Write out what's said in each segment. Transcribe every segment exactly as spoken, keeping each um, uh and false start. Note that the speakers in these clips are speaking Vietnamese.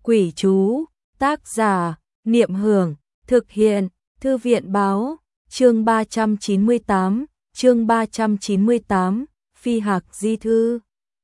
Quỷ chú, tác giả, Niệm Hưởng, thực hiện, Thư viện báo, chương ba trăm chín mươi tám, chương ba trăm chín mươi tám, Phi Hạc di thư.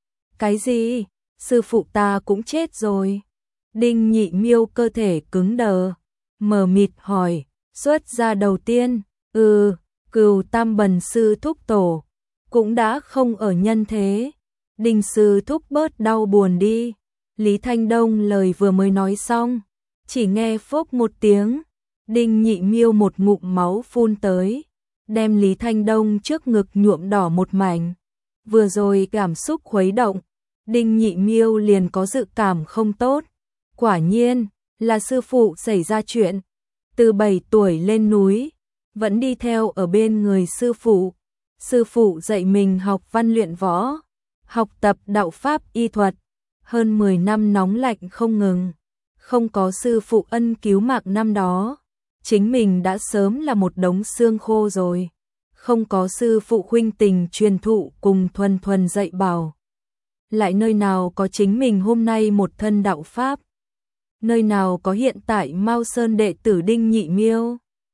Cái gì? Sư phụ ta cũng chết rồi. Đinh Nhị Miêu cơ thể cứng đờ, mờ mịt hỏi, xuất ra đầu tiên, ừ, Cửu Tam Bần sư thúc tổ, cũng đã không ở nhân thế. Đinh sư thúc bớt đau buồn đi. Lý Thanh Đông lời vừa mới nói xong, chỉ nghe phốc một tiếng, Đinh Nhị Miêu một ngụm máu phun tới, đem Lý Thanh Đông trước ngực nhuộm đỏ một mảnh. Vừa rồi cảm xúc khuấy động, Đinh Nhị Miêu liền có dự cảm không tốt. Quả nhiên là sư phụ xảy ra chuyện. Từ bảy tuổi lên núi, vẫn đi theo ở bên người sư phụ. Sư phụ dạy mình học văn luyện võ, học tập đạo pháp y thuật. Hơn mười năm nóng lạnh không ngừng. Không có sư phụ ân cứu mạng năm đó, chính mình đã sớm là một đống xương khô rồi. Không có sư phụ huynh tình truyền thụ cùng thuần thuần dạy bảo, lại nơi nào có chính mình hôm nay một thân đạo pháp. Nơi nào có hiện tại Mao Sơn đệ tử Đinh Nhị Miêu.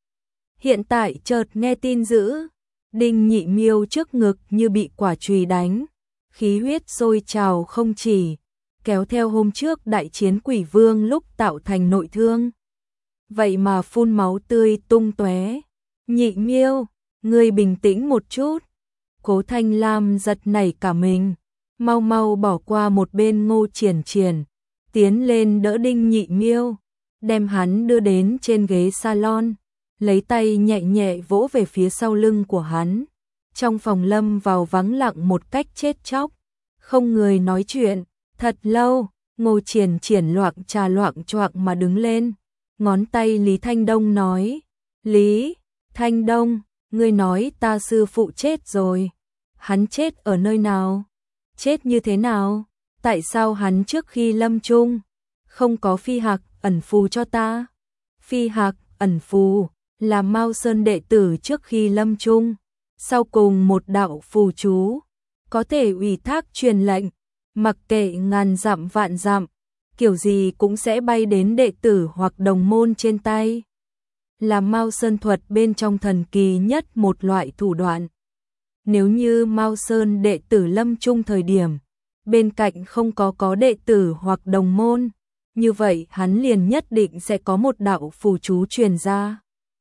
Hiện tại chợt nghe tin dữ, Đinh Nhị Miêu trước ngực như bị quả chùy đánh, khí huyết sôi trào không chỉ, kéo theo hôm trước đại chiến Quỷ Vương lúc tạo thành nội thương. Vậy mà phun máu tươi tung tóe. Nhị Miêu, ngươi bình tĩnh một chút. Cố Thanh Lam giật nảy cả mình, mau mau bỏ qua một bên Ngô Triển Triển, tiến lên đỡ Đinh Nhị Miêu, đem hắn đưa đến trên ghế salon, lấy tay nhẹ nhẹ vỗ về phía sau lưng của hắn. Trong phòng lâm vào vắng lặng một cách chết chóc, không người nói chuyện. Thật lâu, Ngô Triển Triển loạng trà loạng choạng mà đứng lên, ngón tay Lý Thanh Đông nói, Lý Thanh Đông, ngươi nói ta sư phụ chết rồi. Hắn chết ở nơi nào? Chết như thế nào? Tại sao hắn trước khi lâm chung không có phi hạc ẩn phù cho ta? Phi hạc ẩn phù là Mao Sơn đệ tử trước khi lâm chung, sau cùng một đạo phù chú, có thể ủy thác truyền lệnh, mặc kệ ngàn dặm vạn dặm, kiểu gì cũng sẽ bay đến đệ tử hoặc đồng môn trên tay. Là Mao Sơn thuật bên trong thần kỳ nhất một loại thủ đoạn. Nếu như Mao Sơn đệ tử lâm chung thời điểm, bên cạnh không có có đệ tử hoặc đồng môn, như vậy hắn liền nhất định sẽ có một đạo phù chú truyền ra.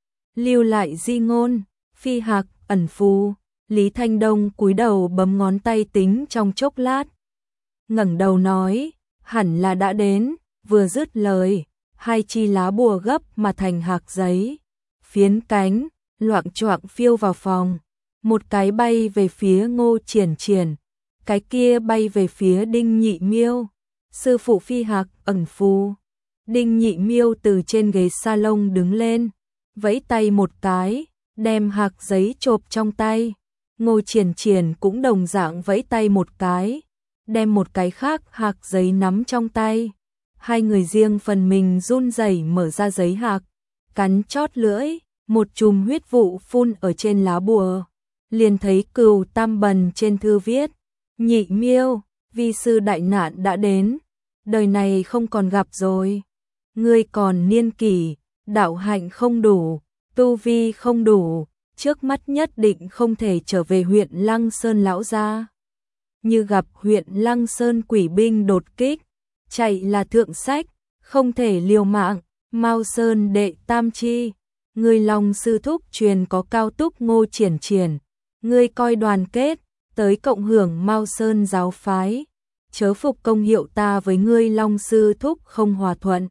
Lưu lại di ngôn, phi hạc, ẩn phù. Lý Thanh Đông cúi đầu bấm ngón tay tính trong chốc lát, ngẩng đầu nói, hẳn là đã đến. Vừa dứt lời, hai chi lá bùa gấp mà thành hạc giấy, phiến cánh, loạng choạng phiêu vào phòng. Một cái bay về phía Ngô Triển Triển, cái kia bay về phía Đinh Nhị Miêu. Sư phụ phi hạc ẩn phù. Đinh Nhị Miêu từ trên ghế salon đứng lên, vẫy tay một cái, đem hạc giấy chộp trong tay. Ngô Triển Triển cũng đồng dạng vẫy tay một cái, đem một cái khác hạc giấy nắm trong tay. Hai người riêng phần mình run rẩy mở ra giấy hạc, cắn chót lưỡi, một chùm huyết vụ phun ở trên lá bùa. Liền thấy Cửu Tam Bần trên thư viết, Nhị Miêu, vi sư đại nạn đã đến, đời này không còn gặp rồi. Ngươi còn niên kỷ, đạo hạnh không đủ, tu vi không đủ, trước mắt nhất định không thể trở về huyện Lăng Sơn lão gia. Như gặp huyện Lăng Sơn quỷ binh đột kích, chạy là thượng sách, không thể liều mạng. Mao Sơn đệ tam chi, ngươi lòng sư thúc truyền có cao túc Ngô Triển Triển, ngươi coi đoàn kết, tới cộng hưởng Mao Sơn giáo phái, chớ phục công hiệu ta với ngươi long sư thúc không hòa thuận.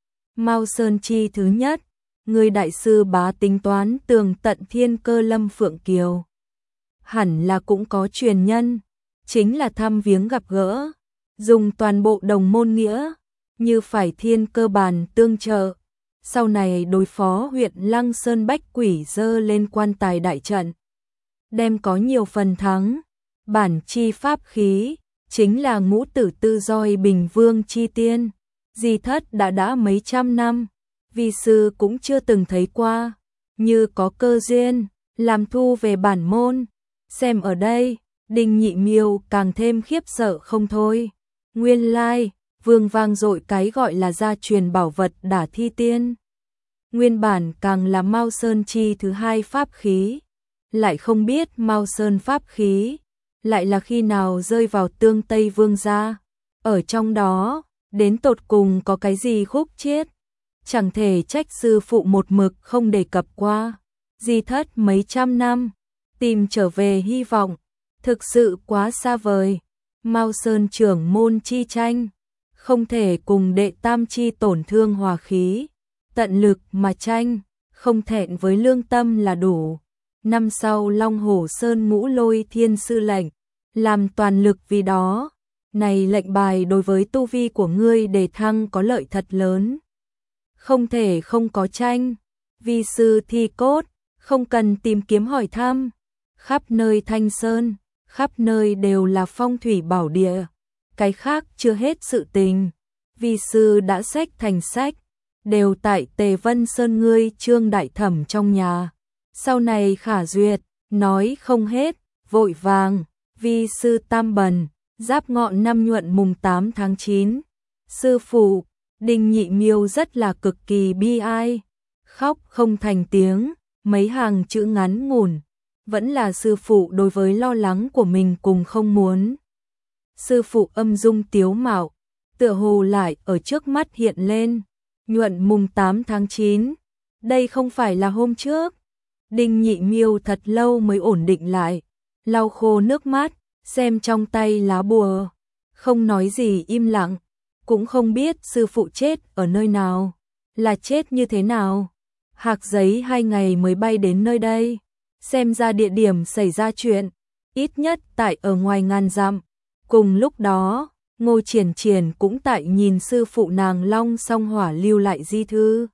Mao Sơn chi thứ nhất, ngươi đại sư bá tính toán tường tận thiên cơ Lâm Phượng Kiều. Hẳn là cũng có truyền nhân, chính là thăm viếng gặp gỡ, dùng toàn bộ đồng môn nghĩa, như phải thiên cơ bàn tương trợ. Sau này đối phó huyện Lăng Sơn bách quỷ dơ lên quan tài đại trận, đem có nhiều phần thắng. Bản chi pháp khí, chính là ngũ tử tư roi bình vương chi tiên, di thất đã đã mấy trăm năm, vi sư cũng chưa từng thấy qua, như có cơ duyên, làm thu về bản môn. Xem ở đây, Đinh Nhị Miêu càng thêm khiếp sợ không thôi. Nguyên lai, vương vang dội cái gọi là gia truyền bảo vật Đả Thi Tiên. Nguyên bản càng là Mao Sơn chi thứ hai pháp khí, lại không biết Mao Sơn pháp khí lại là khi nào rơi vào Tương Tây Vương gia. Ở trong đó, đến tột cùng có cái gì khúc chiết, chẳng thể trách sư phụ một mực không đề cập qua. Di thất mấy trăm năm, tìm trở về hy vọng, thực sự quá xa vời. Mao Sơn trưởng môn chi tranh, không thể cùng đệ tam chi tổn thương hòa khí, tận lực mà tranh, không thẹn với lương tâm là đủ. Năm sau Long Hổ Sơn Ngũ Lôi Thiên sư lệnh, làm toàn lực vì đó. Này lệnh bài đối với tu vi của ngươi đề thăng có lợi thật lớn. Không thể không có tranh, vi sư thi cốt, không cần tìm kiếm hỏi thăm. Khắp nơi Thanh Sơn, khắp nơi đều là phong thủy bảo địa. Cái khác chưa hết sự tình, vi sư đã xách thành sách, đều tại Tề Vân Sơn ngươi Trương đại thẩm trong nhà. Sau này khả duyệt, nói không hết, vội vàng, vi sư tam bần, giáp ngọn năm nhuận mùng tám tháng chín. Sư phụ, Đinh Nhị Miêu rất là cực kỳ bi ai, khóc không thành tiếng, mấy hàng chữ ngắn ngủn, vẫn là sư phụ đối với lo lắng của mình cùng không muốn. Sư phụ âm dung tiếu mạo, tựa hồ lại ở trước mắt hiện lên, nhuận mùng tám tháng chín, đây không phải là hôm trước. Đinh Nhị Miêu thật lâu mới ổn định lại, lau khô nước mắt, xem trong tay lá bùa, không nói gì im lặng, cũng không biết sư phụ chết ở nơi nào, là chết như thế nào. Hạc Giấy hai ngày mới bay đến nơi đây, xem ra địa điểm xảy ra chuyện, ít nhất tại ở ngoài ngàn dặm. Cùng lúc đó, Ngô Triển Triển cũng tại nhìn sư phụ nàng Long Song Hỏa lưu lại di thư.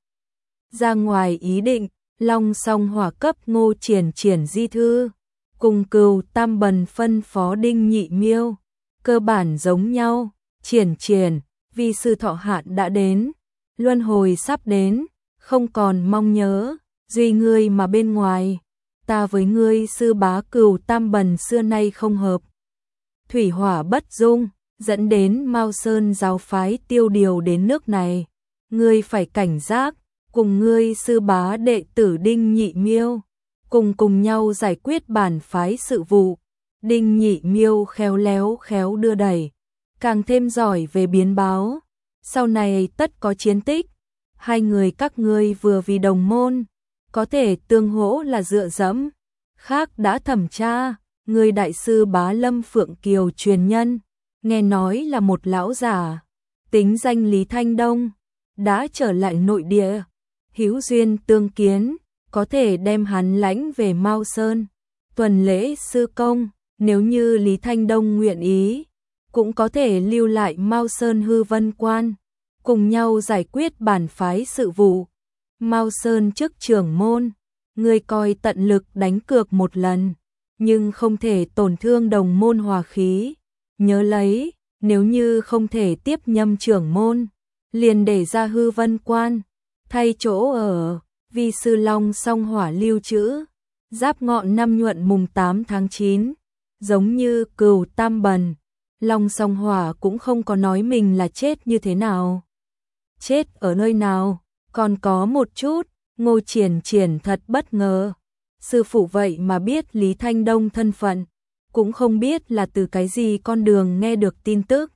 Ra ngoài ý định, Long Song Hỏa cấp Ngô Triển Triển di thư, cùng Cừu Tam Bần phân phó Đinh Nhị Miêu, cơ bản giống nhau. Triển Triển, vì sư thọ hạn đã đến, luân hồi sắp đến, không còn mong nhớ, duy ngươi mà bên ngoài, ta với ngươi sư bá Cừu Tam Bần xưa nay không hợp. Thủy hỏa bất dung, dẫn đến Mao Sơn giáo phái tiêu điều đến nước này, ngươi phải cảnh giác, cùng ngươi sư bá đệ tử Đinh Nhị Miêu, cùng cùng nhau giải quyết bản phái sự vụ. Đinh Nhị Miêu khéo léo khéo đưa đẩy, càng thêm giỏi về biến báo, sau này tất có chiến tích. Hai người các ngươi vừa vì đồng môn, có thể tương hỗ là dựa dẫm. Khác đã thẩm tra, người đại sư bá Lâm Phượng Kiều truyền nhân, nghe nói là một lão giả, tính danh Lý Thanh Đông, đã trở lại nội địa, hữu duyên tương kiến, có thể đem hắn lãnh về Mao Sơn, tuần lễ sư công. Nếu như Lý Thanh Đông nguyện ý, cũng có thể lưu lại Mao Sơn Hư Vân Quan, cùng nhau giải quyết bản phái sự vụ. Mao Sơn chức trưởng môn, người coi tận lực đánh cược một lần, nhưng không thể tổn thương đồng môn hòa khí. Nhớ lấy, nếu như không thể tiếp nhâm trưởng môn, liền để ra Hư Vân Quan, thay chỗ ở, vi sư Long Song Hỏa lưu trữ. Giáp ngọn năm nhuận mùng tám tháng chín, giống như Cừu Tam Bần, Long Song Hỏa cũng không có nói mình là chết như thế nào. Chết ở nơi nào, còn có một chút, Ngô Triển Triển thật bất ngờ. Sư phụ vậy mà biết Lý Thanh Đông thân phận, cũng không biết là từ cái gì con đường nghe được tin tức.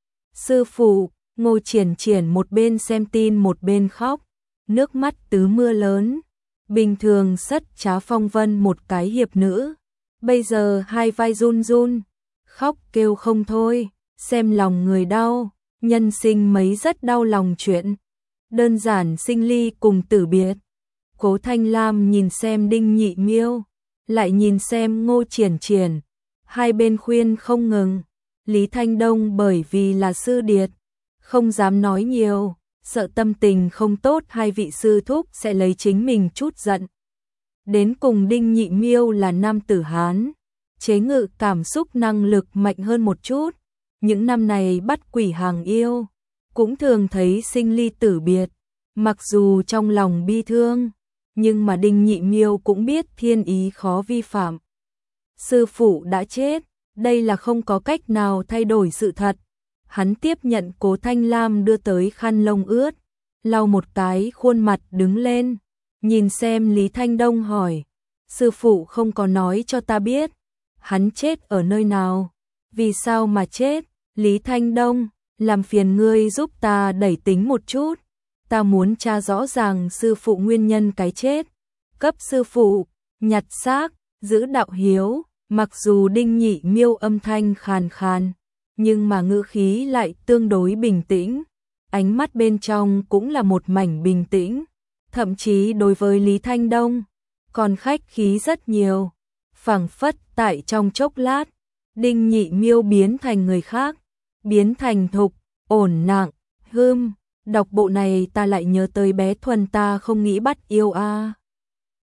Sư phụ, Ngô Triển Triển một bên xem tin một bên khóc, nước mắt tứ mưa lớn. Bình thường sất trá phong vân một cái hiệp nữ, bây giờ hai vai run run, khóc kêu không thôi, xem lòng người đau. Nhân sinh mấy rất đau lòng chuyện, đơn giản sinh ly cùng tử biệt. Cố Thanh Lam nhìn xem Đinh Nhị Miêu, lại nhìn xem Ngô Triển Triển, hai bên khuyên không ngừng. Lý Thanh Đông bởi vì là sư điệt, không dám nói nhiều, sợ tâm tình không tốt hai vị sư thúc sẽ lấy chính mình chút giận. Đến cùng Đinh Nhị Miêu là nam tử Hán, chế ngự cảm xúc năng lực mạnh hơn một chút. Những năm này bắt quỷ hàng yêu, cũng thường thấy sinh ly tử biệt. Mặc dù trong lòng bi thương, nhưng mà Đinh Nhị Miêu cũng biết thiên ý khó vi phạm. Sư phụ đã chết, đây là không có cách nào thay đổi sự thật. Hắn tiếp nhận Cố Thanh Lam đưa tới khăn lông ướt, lau một cái khuôn mặt đứng lên, nhìn xem Lý Thanh Đông hỏi, sư phụ không có nói cho ta biết, hắn chết ở nơi nào, vì sao mà chết, Lý Thanh Đông, làm phiền ngươi giúp ta đẩy tính một chút, ta muốn tra rõ ràng sư phụ nguyên nhân cái chết, cấp sư phụ, nhặt xác, giữ đạo hiếu, mặc dù Đinh Nhị Miêu âm thanh khàn khàn, nhưng mà ngữ khí lại tương đối bình tĩnh, ánh mắt bên trong cũng là một mảnh bình tĩnh, thậm chí đối với Lý Thanh Đông, còn khách khí rất nhiều, phảng phất tại trong chốc lát, Đinh Nhị Miêu biến thành người khác, biến thành thục, ổn nặng, hươm, đọc bộ này ta lại nhớ tới bé Thuần ta không nghĩ bắt yêu a.